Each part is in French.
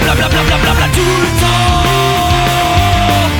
Blablabla tout le temps.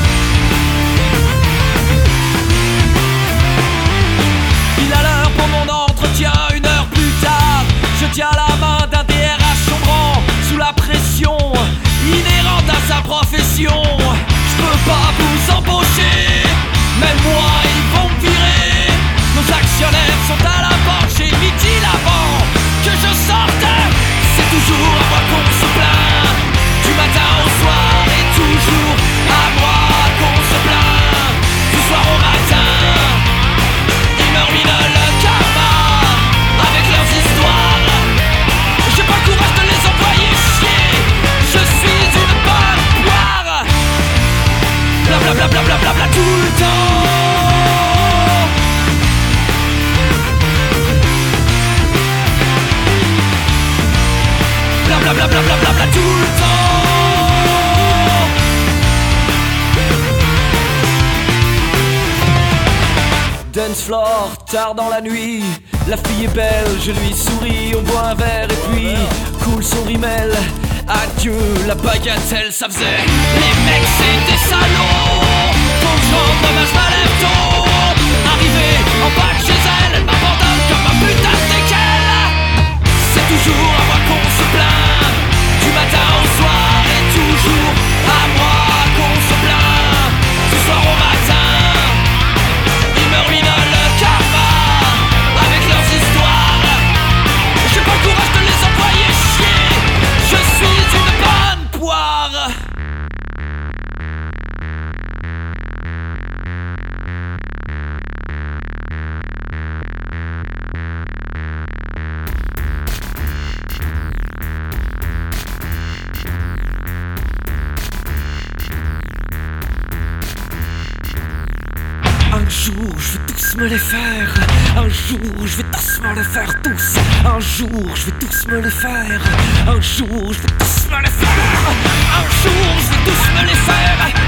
Il a l'heure pour mon entretien, 1 heure plus tard. Je tiens la main d'un DRH sombrant sous la pression inhérente à sa profession. Je peux pas vous embaucher, même moi ils vont me virer. Nos actionnaires sont à la porte, j'ai dit-il avant que je sortais. C'est toujours à moi qu'on se plaint, du matin au soir et toujours à moi qu'on se plaint. Du soir au matin, ils me ruinent le karma avec leurs histoires. J'ai pas le courage de les envoyer chier, je suis une bonne poire. Blablabla tout le temps. Blablabla tout le temps. Dance floor, tard dans la nuit. La fille est belle, je lui souris. On boit un verre et puis coule son rimel. Adieu la bagatelle, ça faisait. Les mecs c'est des salauds. Faut que je rentre demain, je m'enlève tôt. Arrivé en bas de chez elle, elle m'abandonne comme un putain de séquelle. C'est toujours à moi qu'on se plaint, du matin au soir et toujours à moi qu'on se plaint. Du soir au matin, ils me ruinent le karma avec leurs histoires. J'ai pas le courage de les envoyer chier, je suis une bonne poire. Un jour je vais tous me les faire. Un jour je vais tous me les faire tous. Un jour je vais tous me les faire. Un jour je vais tous me les faire. Un jour je vais tous me les faire.